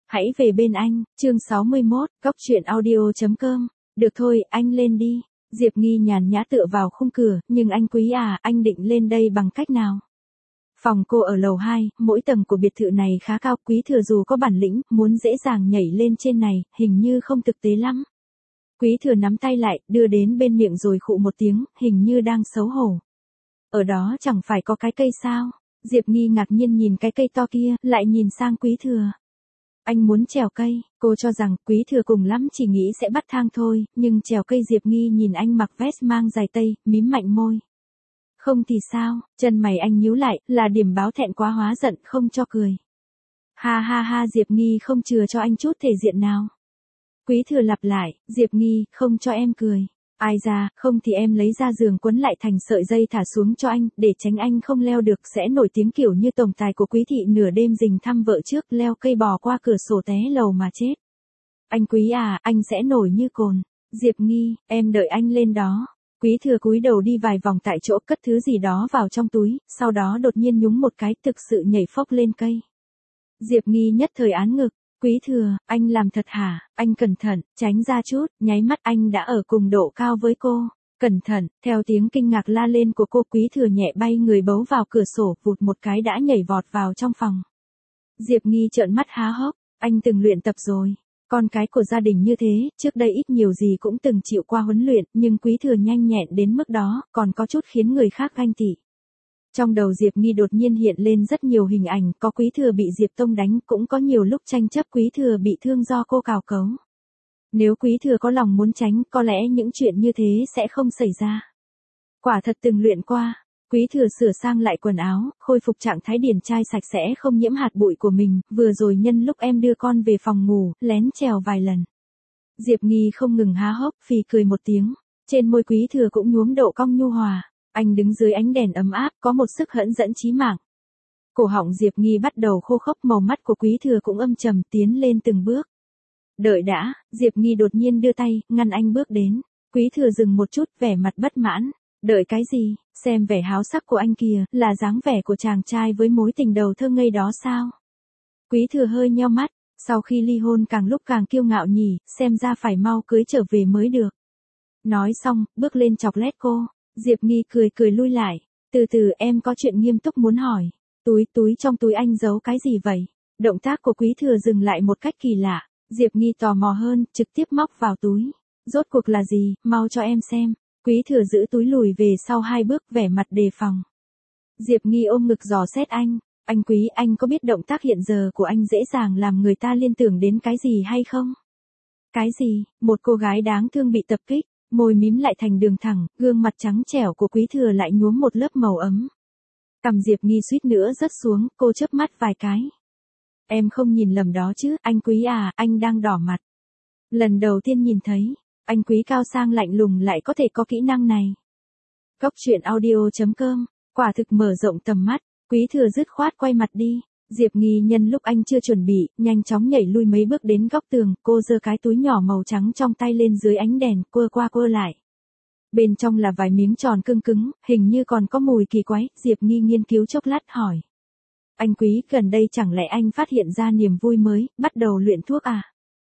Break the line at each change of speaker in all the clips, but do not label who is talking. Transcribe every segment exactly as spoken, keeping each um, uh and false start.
Hãy về bên anh, chương sáu mươi mốt, cốc truyện audio.com. Được thôi, anh lên đi. Diệp Nghi nhàn nhã tựa vào khung cửa, nhưng anh Quý à, anh định lên đây bằng cách nào? Phòng cô ở lầu hai, mỗi tầng của biệt thự này khá cao, Quý Thừa dù có bản lĩnh, muốn dễ dàng nhảy lên trên này, hình như không thực tế lắm. Quý Thừa nắm tay lại, đưa đến bên miệng rồi khụ một tiếng, hình như đang xấu hổ. Ở đó chẳng phải có cái cây sao? Diệp Nghi ngạc nhiên nhìn cái cây to kia, lại nhìn sang Quý Thừa. Anh muốn trèo cây, cô cho rằng Quý Thừa cùng lắm chỉ nghĩ sẽ bắt thang thôi, nhưng trèo cây Diệp Nghi nhìn anh mặc vest mang dài tây, mím mạnh môi. Không thì sao, chân mày anh nhíu lại, là điểm báo thẹn quá hóa giận không cho cười. Ha ha ha Diệp Nghi không chừa cho anh chút thể diện nào. Quý Thừa lặp lại, Diệp Nghi, không cho em cười. Ai ra, không thì em lấy ra giường quấn lại thành sợi dây thả xuống cho anh, để tránh anh không leo được sẽ nổi tiếng kiểu như tổng tài của Quý thị nửa đêm rình thăm vợ trước leo cây bò qua cửa sổ té lầu mà chết. Anh Quý à, anh sẽ nổi như cồn. Diệp Nghi, em đợi anh lên đó. Quý Thừa cúi đầu đi vài vòng tại chỗ cất thứ gì đó vào trong túi, sau đó đột nhiên nhúng một cái thực sự nhảy phốc lên cây. Diệp Nghi nhất thời án ngực. Quý Thừa, anh làm thật hả? Anh cẩn thận, tránh ra chút, nháy mắt anh đã ở cùng độ cao với cô. Cẩn thận, theo tiếng kinh ngạc la lên của cô Quý Thừa nhẹ bay người bấu vào cửa sổ vụt một cái đã nhảy vọt vào trong phòng. Diệp Nghi trợn mắt há hốc, anh từng luyện tập rồi. Con cái của gia đình như thế, trước đây ít nhiều gì cũng từng chịu qua huấn luyện, nhưng Quý Thừa nhanh nhẹn đến mức đó, còn có chút khiến người khác ganh tị. Trong đầu Diệp Nghi đột nhiên hiện lên rất nhiều hình ảnh, có Quý Thừa bị Diệp Tông đánh, cũng có nhiều lúc tranh chấp Quý Thừa bị thương do cô cào cấu. Nếu Quý Thừa có lòng muốn tránh, có lẽ những chuyện như thế sẽ không xảy ra. Quả thật từng luyện qua, Quý Thừa sửa sang lại quần áo, khôi phục trạng thái điển trai sạch sẽ không nhiễm hạt bụi của mình, vừa rồi nhân lúc em đưa con về phòng ngủ, lén trèo vài lần. Diệp Nghi không ngừng há hốc, phì cười một tiếng, trên môi Quý Thừa cũng nhuốm độ cong nhu hòa. Anh đứng dưới ánh đèn ấm áp, có một sức hẫn dẫn chí mạng. Cổ họng Diệp Nghi bắt đầu khô khốc, màu mắt của Quý Thừa cũng âm trầm, tiến lên từng bước. Đợi đã, Diệp Nghi đột nhiên đưa tay, ngăn anh bước đến. Quý Thừa dừng một chút, vẻ mặt bất mãn. Đợi cái gì, xem vẻ háo sắc của anh kìa, là dáng vẻ của chàng trai với mối tình đầu thơ ngây đó sao? Quý Thừa hơi nheo mắt, sau khi ly hôn càng lúc càng kiêu ngạo nhỉ, xem ra phải mau cưới trở về mới được. Nói xong, bước lên chọc lét cô. Diệp Nghi cười cười lui lại. Từ từ em có chuyện nghiêm túc muốn hỏi. Túi túi trong túi anh giấu cái gì vậy? Động tác của Quý Thừa dừng lại một cách kỳ lạ. Diệp Nghi tò mò hơn, trực tiếp móc vào túi. Rốt cuộc là gì, mau cho em xem. Quý Thừa giữ túi lùi về sau hai bước vẻ mặt đề phòng. Diệp Nghi ôm ngực dò xét anh. Anh Quý, anh có biết động tác hiện giờ của anh dễ dàng làm người ta liên tưởng đến cái gì hay không? Cái gì? Một cô gái đáng thương bị tập kích. Môi mím lại thành đường thẳng, gương mặt trắng trẻo của Quý Thừa lại nhuốm một lớp màu ấm. Cằm Diệp Nghi suýt nữa rớt xuống, cô chớp mắt vài cái. Em không nhìn lầm đó chứ, anh Quý à, anh đang đỏ mặt. Lần đầu tiên nhìn thấy, anh Quý cao sang lạnh lùng lại có thể có kỹ năng này. Cốc truyện audio.com, quả thực mở rộng tầm mắt, Quý Thừa dứt khoát quay mặt đi. Diệp Nghi nhân lúc anh chưa chuẩn bị, nhanh chóng nhảy lui mấy bước đến góc tường, cô giơ cái túi nhỏ màu trắng trong tay lên dưới ánh đèn, quơ qua quơ lại. Bên trong là vài miếng tròn cưng cứng, hình như còn có mùi kỳ quái, Diệp Nghi nghiên cứu chốc lát hỏi. Anh Quý, gần đây chẳng lẽ anh phát hiện ra niềm vui mới, bắt đầu luyện thuốc à?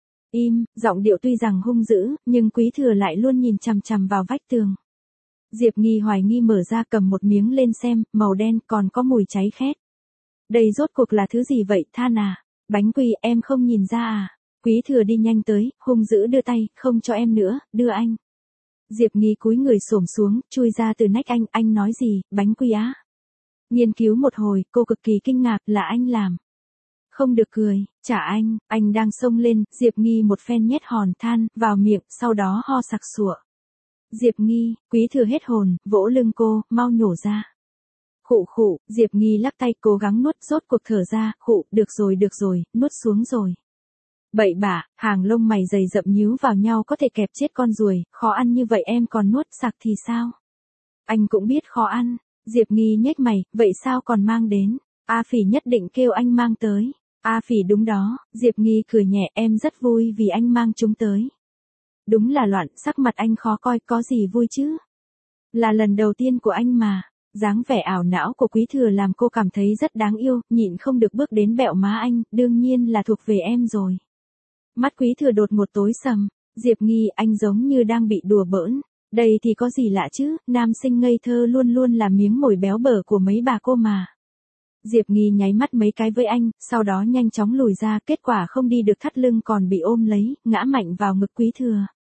Im, giọng điệu tuy rằng hung dữ, nhưng Quý Thừa lại luôn nhìn chằm chằm vào vách tường. Diệp Nghi hoài nghi mở ra cầm một miếng lên xem, màu đen còn có mùi cháy khét. Đây rốt cuộc là thứ gì vậy, than à? Bánh quy, em không nhìn ra à? Quý Thừa đi nhanh tới, hung dữ đưa tay, không cho em nữa, đưa anh. Diệp Nghi cúi người xổm xuống, chui ra từ nách anh, anh nói gì, bánh quy á? Nghiên cứu một hồi, cô cực kỳ kinh ngạc, là anh làm. Không được cười, trả anh, anh đang xông lên, Diệp Nghi một phen nhét hòn than vào miệng, sau đó ho sặc sụa. Diệp Nghi, Quý Thừa hết hồn, vỗ lưng cô, mau nhổ ra. Khụ khụ, Diệp Nghi lắc tay cố gắng nuốt, rốt cuộc thở ra, khụ, được rồi được rồi, nuốt xuống rồi. Bậy bạ, hàng lông mày dày rậm nhíu vào nhau có thể kẹp chết con ruồi, khó ăn như vậy em còn nuốt sặc thì sao? Anh cũng biết khó ăn, Diệp Nghi nhếch mày, vậy sao còn mang đến? A Phỉ nhất định kêu anh mang tới. A Phỉ đúng đó, Diệp Nghi cười nhẹ, em rất vui vì anh mang chúng tới. Đúng là loạn, sắc mặt anh khó coi, có gì vui chứ? Là lần đầu tiên của anh mà. Dáng vẻ ảo não của Quý Thừa làm cô cảm thấy rất đáng yêu, nhịn không được bước đến bẹo má anh, đương nhiên là thuộc về em rồi. Mắt Quý Thừa đột một tối sầm, Diệp Nghi, anh giống như đang bị đùa bỡn. Đây thì có gì lạ chứ, nam sinh ngây thơ luôn luôn là miếng mồi béo bở của mấy bà cô mà. Diệp Nghi nháy mắt mấy cái với anh, sau đó nhanh chóng lùi ra, kết quả không đi được thắt lưng còn bị ôm lấy, ngã mạnh vào ngực Quý Thừa.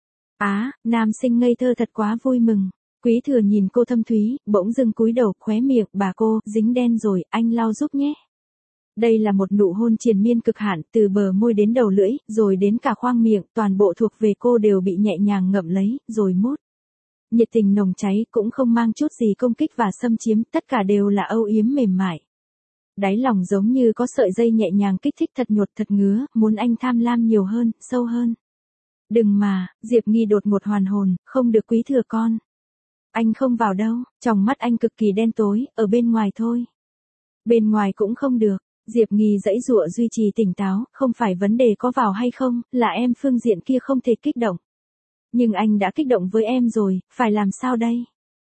Á, nam sinh ngây thơ thật quá vui mừng. Quý Thừa nhìn cô thâm thúy, bỗng dưng cúi đầu, khóe miệng, bà cô, dính đen rồi, anh lau giúp nhé. Đây là một nụ hôn triền miên cực hạn, từ bờ môi đến đầu lưỡi, rồi đến cả khoang miệng, toàn bộ thuộc về cô đều bị nhẹ nhàng ngậm lấy, rồi mút. Nhiệt tình nồng cháy, cũng không mang chút gì công kích và xâm chiếm, tất cả đều là âu yếm mềm mại. Đáy lòng giống như có sợi dây nhẹ nhàng kích thích thật nhột thật ngứa, muốn anh tham lam nhiều hơn, sâu hơn. Đừng mà, Diệp Nghi đột ngột hoàn hồn, không được Quý Thừa con. Anh không vào đâu, trong mắt anh cực kỳ đen tối, ở bên ngoài thôi. Bên ngoài cũng không được, Diệp Nghi giãy giụa duy trì tỉnh táo, không phải vấn đề có vào hay không, là em phương diện kia không thể kích động. Nhưng anh đã kích động với em rồi, phải làm sao đây?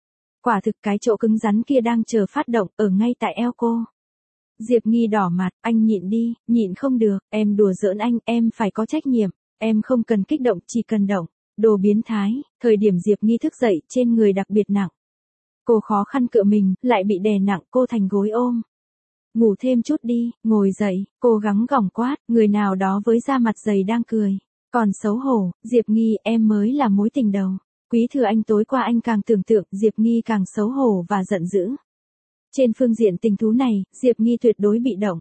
Quả thực cái chỗ cứng rắn kia đang chờ phát động, ở ngay tại eo cô. Diệp Nghi đỏ mặt, anh nhịn đi, nhịn không được, em đùa giỡn anh, em phải có trách nhiệm, em không cần kích động, chỉ cần động. Đồ biến thái, thời điểm Diệp Nghi thức dậy, trên người đặc biệt nặng. Cô khó khăn cựa mình, lại bị đè nặng, cô thành gối ôm. Ngủ thêm chút đi, ngồi dậy, cố gắng gòng quát, người nào đó với da mặt dày đang cười. Còn xấu hổ, Diệp Nghi, em mới là mối tình đầu. Quý Thừa anh tối qua anh càng tưởng tượng, Diệp Nghi càng xấu hổ và giận dữ. Trên phương diện tình thú này, Diệp Nghi tuyệt đối bị động.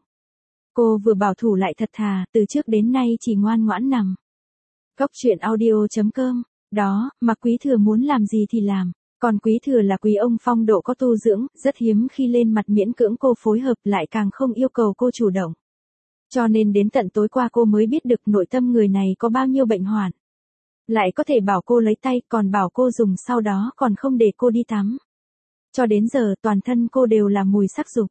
Cô vừa bảo thủ lại thật thà, từ trước đến nay chỉ ngoan ngoãn nằm. Cốc truyện audio chấm com, đó, mà Quý Thừa muốn làm gì thì làm, còn Quý Thừa là quý ông phong độ có tu dưỡng, rất hiếm khi lên mặt miễn cưỡng cô phối hợp, lại càng không yêu cầu cô chủ động. Cho nên đến tận tối qua cô mới biết được nội tâm người này có bao nhiêu bệnh hoạn. Lại có thể bảo cô lấy tay, còn bảo cô dùng, sau đó còn không để cô đi tắm. Cho đến giờ toàn thân cô đều là mùi sắc dục.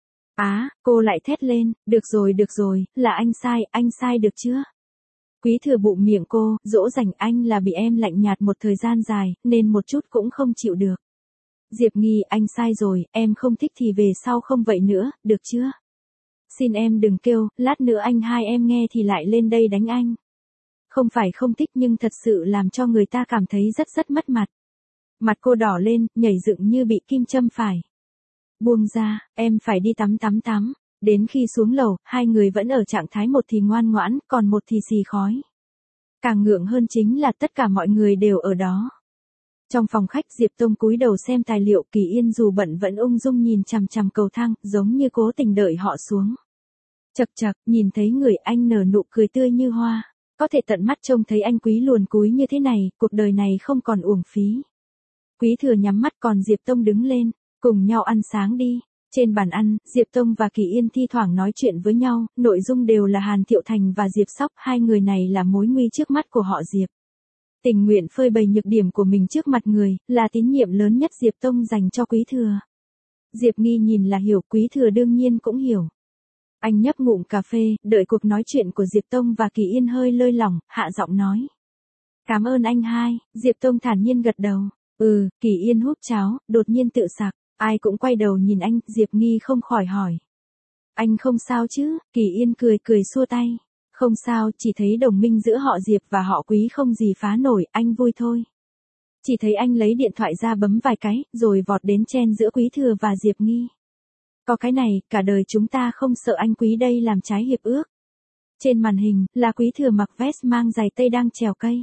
Á, cô lại thét lên, được rồi được rồi, là anh sai, anh sai được chưa? Quý Thừa bụng miệng cô, dỗ dành anh là bị em lạnh nhạt một thời gian dài, nên một chút cũng không chịu được. Diệp Nghi, anh sai rồi, em không thích thì về sau không vậy nữa, được chưa? Xin em đừng kêu, lát nữa anh hai em nghe thì lại lên đây đánh anh. Không phải không thích nhưng thật sự làm cho người ta cảm thấy rất rất mất mặt. Mặt cô đỏ lên, nhảy dựng như bị kim châm phải. Buông ra, em phải đi tắm tắm tắm. Đến khi xuống lầu, hai người vẫn ở trạng thái một thì ngoan ngoãn, còn một thì xì khói. Càng ngượng hơn chính là tất cả mọi người đều ở đó. Trong phòng khách Diệp Tông cúi đầu xem tài liệu, Kỳ Yên dù bận vẫn ung dung nhìn chằm chằm cầu thang, giống như cố tình đợi họ xuống. Chậc chậc, nhìn thấy người anh nở nụ cười tươi như hoa. Có thể tận mắt trông thấy anh Quý luồn cúi như thế này, cuộc đời này không còn uổng phí. Quý Thừa nhắm mắt còn Diệp Tông đứng lên, cùng nhau ăn sáng đi. Trên bàn ăn, Diệp Tông và Kỳ Yên thi thoảng nói chuyện với nhau, nội dung đều là Hàn Thiệu Thành và Diệp Sóc, hai người này là mối nguy trước mắt của họ Diệp. Tình nguyện phơi bày nhược điểm của mình trước mặt người, là tín nhiệm lớn nhất Diệp Tông dành cho Quý Thừa. Diệp Nghi nhìn là hiểu, Quý Thừa đương nhiên cũng hiểu. Anh nhấp ngụm cà phê, đợi cuộc nói chuyện của Diệp Tông và Kỳ Yên hơi lơi lỏng, hạ giọng nói. Cảm ơn anh hai, Diệp Tông thản nhiên gật đầu. Ừ, Kỳ Yên húp cháo, đột nhiên tự sặc. Ai cũng quay đầu nhìn anh, Diệp Nghi không khỏi hỏi. Anh không sao chứ, Kỳ Yên cười cười xua tay. Không sao, chỉ thấy đồng minh giữa họ Diệp và họ Quý không gì phá nổi, anh vui thôi. Chỉ thấy anh lấy điện thoại ra bấm vài cái, rồi vọt đến chen giữa Quý Thừa và Diệp Nghi. Có cái này, cả đời chúng ta không sợ anh Quý đây làm trái hiệp ước. Trên màn hình, là Quý Thừa mặc vest mang giày tây đang trèo cây.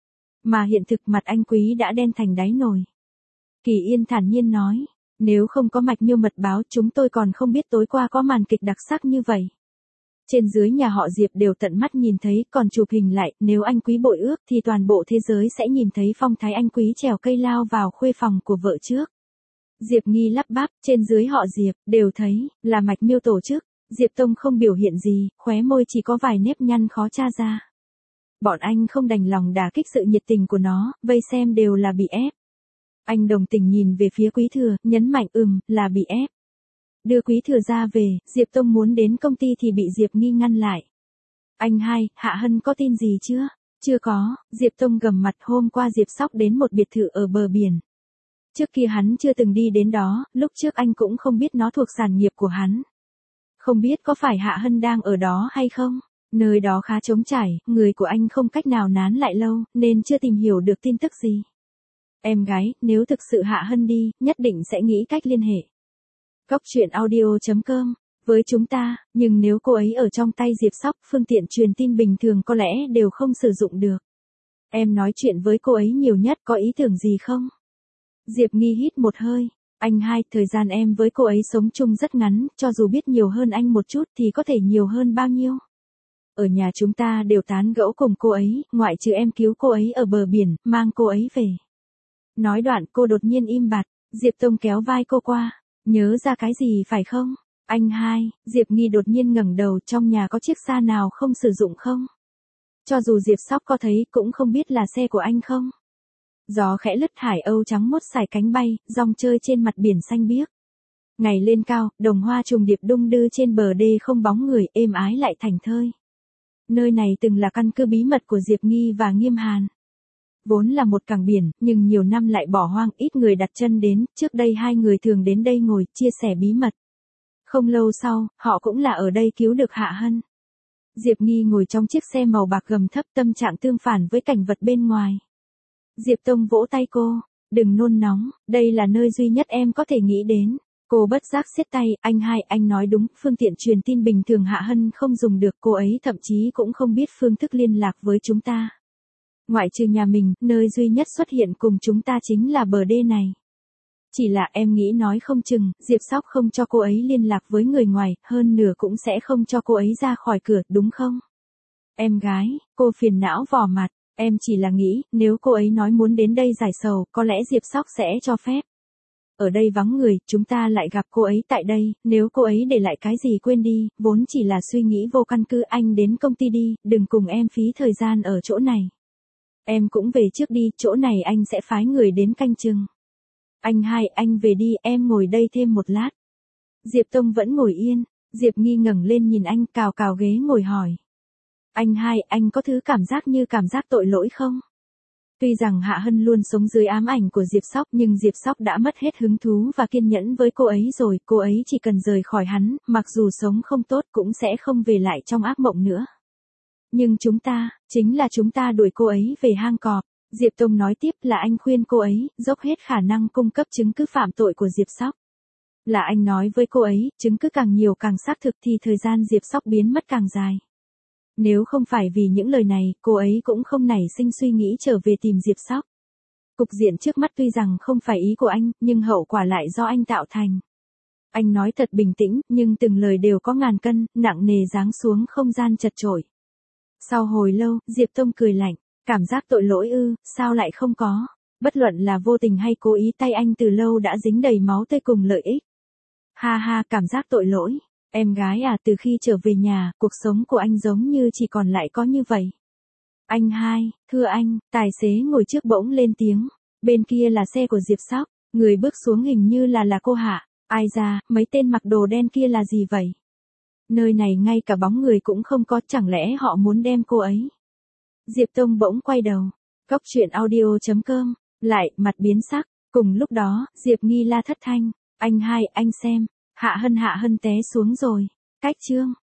Mà hiện thực mặt anh Quý đã đen thành đáy nồi. Kỳ Yên thản nhiên nói. Nếu không có Mạch Miêu mật báo, chúng tôi còn không biết tối qua có màn kịch đặc sắc như vậy. Trên dưới nhà họ Diệp đều tận mắt nhìn thấy, còn chụp hình lại, nếu anh Quý bội ước thì toàn bộ thế giới sẽ nhìn thấy phong thái anh Quý trèo cây lao vào khuê phòng của vợ trước. Diệp Nghi lắp bắp, trên dưới họ Diệp, đều thấy, là Mạch Miêu tổ chức. Diệp Tông không biểu hiện gì, khóe môi chỉ có vài nếp nhăn khó tra ra. Bọn anh không đành lòng đả kích sự nhiệt tình của nó, vây xem đều là bị ép. Anh đồng tình nhìn về phía Quý Thừa, nhấn mạnh ừm, là bị ép. Đưa Quý Thừa ra về, Diệp Tông muốn đến công ty thì bị Diệp Nghi ngăn lại. Anh hai, Hạ Hân có tin gì chưa? Chưa có, Diệp Tông gầm mặt, hôm qua Diệp Sóc đến một biệt thự ở bờ biển. Trước kia hắn chưa từng đi đến đó, lúc trước anh cũng không biết nó thuộc sản nghiệp của hắn. Không biết có phải Hạ Hân đang ở đó hay không? Nơi đó khá trống trải, người của anh không cách nào nán lại lâu, nên chưa tìm hiểu được tin tức gì. Em gái, nếu thực sự Hạ Hân đi, nhất định sẽ nghĩ cách liên hệ. Cốc truyện audio chấm com với chúng ta, nhưng nếu cô ấy ở trong tay Diệp Sóc, phương tiện truyền tin bình thường có lẽ đều không sử dụng được. Em nói chuyện với cô ấy nhiều nhất có ý tưởng gì không? Diệp Nghi hít một hơi. Anh hai, thời gian em với cô ấy sống chung rất ngắn, cho dù biết nhiều hơn anh một chút thì có thể nhiều hơn bao nhiêu. Ở nhà chúng ta đều tán gẫu cùng cô ấy, ngoại trừ em cứu cô ấy ở bờ biển, mang cô ấy về. Nói đoạn cô đột nhiên im bặt, Diệp Tông kéo vai cô qua. Nhớ ra cái gì phải không? Anh hai, Diệp Nghi đột nhiên ngẩng đầu, trong nhà có chiếc xa nào không sử dụng không? Cho dù Diệp Sóc có thấy cũng không biết là xe của anh không? Gió khẽ lướt hải âu trắng mốt xải cánh bay, rong chơi trên mặt biển xanh biếc. Ngày lên cao, đồng hoa trùng điệp đung đưa trên bờ đê không bóng người, êm ái lại thành thơi. Nơi này từng là căn cứ bí mật của Diệp Nghi và Nghiêm Hàn. Vốn là một cảng biển, nhưng nhiều năm lại bỏ hoang, ít người đặt chân đến, trước đây hai người thường đến đây ngồi, chia sẻ bí mật. Không lâu sau, họ cũng là ở đây cứu được Hạ Hân. Diệp Nghi ngồi trong chiếc xe màu bạc gầm thấp, tâm trạng tương phản với cảnh vật bên ngoài. Diệp Tông vỗ tay cô, đừng nôn nóng, đây là nơi duy nhất em có thể nghĩ đến. Cô bất giác siết tay, anh hai, anh nói đúng, phương tiện truyền tin bình thường Hạ Hân không dùng được, cô ấy thậm chí cũng không biết phương thức liên lạc với chúng ta. Ngoại trừ nhà mình, nơi duy nhất xuất hiện cùng chúng ta chính là bờ đê này. Chỉ là em nghĩ nói không chừng, Diệp Sóc không cho cô ấy liên lạc với người ngoài, hơn nửa cũng sẽ không cho cô ấy ra khỏi cửa, đúng không? Em gái, cô phiền não vò mặt, em chỉ là nghĩ, nếu cô ấy nói muốn đến đây giải sầu, có lẽ Diệp Sóc sẽ cho phép. Ở đây vắng người, chúng ta lại gặp cô ấy tại đây, nếu cô ấy để lại cái gì quên đi, vốn chỉ là suy nghĩ vô căn cứ, anh đến công ty đi, đừng cùng em phí thời gian ở chỗ này. Em cũng về trước đi, chỗ này anh sẽ phái người đến canh chừng. Anh hai, anh về đi, em ngồi đây thêm một lát. Diệp Tông vẫn ngồi yên, Diệp Nghi ngẩng lên nhìn anh, cào cào ghế ngồi hỏi. Anh hai, anh có thứ cảm giác như cảm giác tội lỗi không? Tuy rằng Hạ Hân luôn sống dưới ám ảnh của Diệp Sóc, nhưng Diệp Sóc đã mất hết hứng thú và kiên nhẫn với cô ấy rồi, cô ấy chỉ cần rời khỏi hắn, mặc dù sống không tốt cũng sẽ không về lại trong ác mộng nữa. Nhưng chúng ta, chính là chúng ta đuổi cô ấy về hang cọp. Diệp Tông nói tiếp, là anh khuyên cô ấy, dốc hết khả năng cung cấp chứng cứ phạm tội của Diệp Sóc. Là anh nói với cô ấy, chứng cứ càng nhiều càng xác thực thì thời gian Diệp Sóc biến mất càng dài. Nếu không phải vì những lời này, cô ấy cũng không nảy sinh suy nghĩ trở về tìm Diệp Sóc. Cục diện trước mắt tuy rằng không phải ý của anh, nhưng hậu quả lại do anh tạo thành. Anh nói thật bình tĩnh, nhưng từng lời đều có ngàn cân, nặng nề giáng xuống không gian chật chội. Sau hồi lâu, Diệp Tông cười lạnh, cảm giác tội lỗi ư, sao lại không có? Bất luận là vô tình hay cố ý, tay anh từ lâu đã dính đầy máu tươi cùng lợi ích. Ha ha, cảm giác tội lỗi. Em gái à, từ khi trở về nhà, cuộc sống của anh giống như chỉ còn lại có như vậy. Anh hai, thưa anh, tài xế ngồi trước bỗng lên tiếng. Bên kia là xe của Diệp Sóc, người bước xuống hình như là là cô Hạ. Ai ra, mấy tên mặc đồ đen kia là gì vậy? Nơi này ngay cả bóng người cũng không có, chẳng lẽ họ muốn đem cô ấy? Diệp Tông bỗng quay đầu. Cốc truyện audio chấm com, lại, mặt biến sắc. Cùng lúc đó, Diệp Nghi la thất thanh. Anh hai, anh xem. Hạ Hân Hạ Hân té xuống rồi. Cách chương.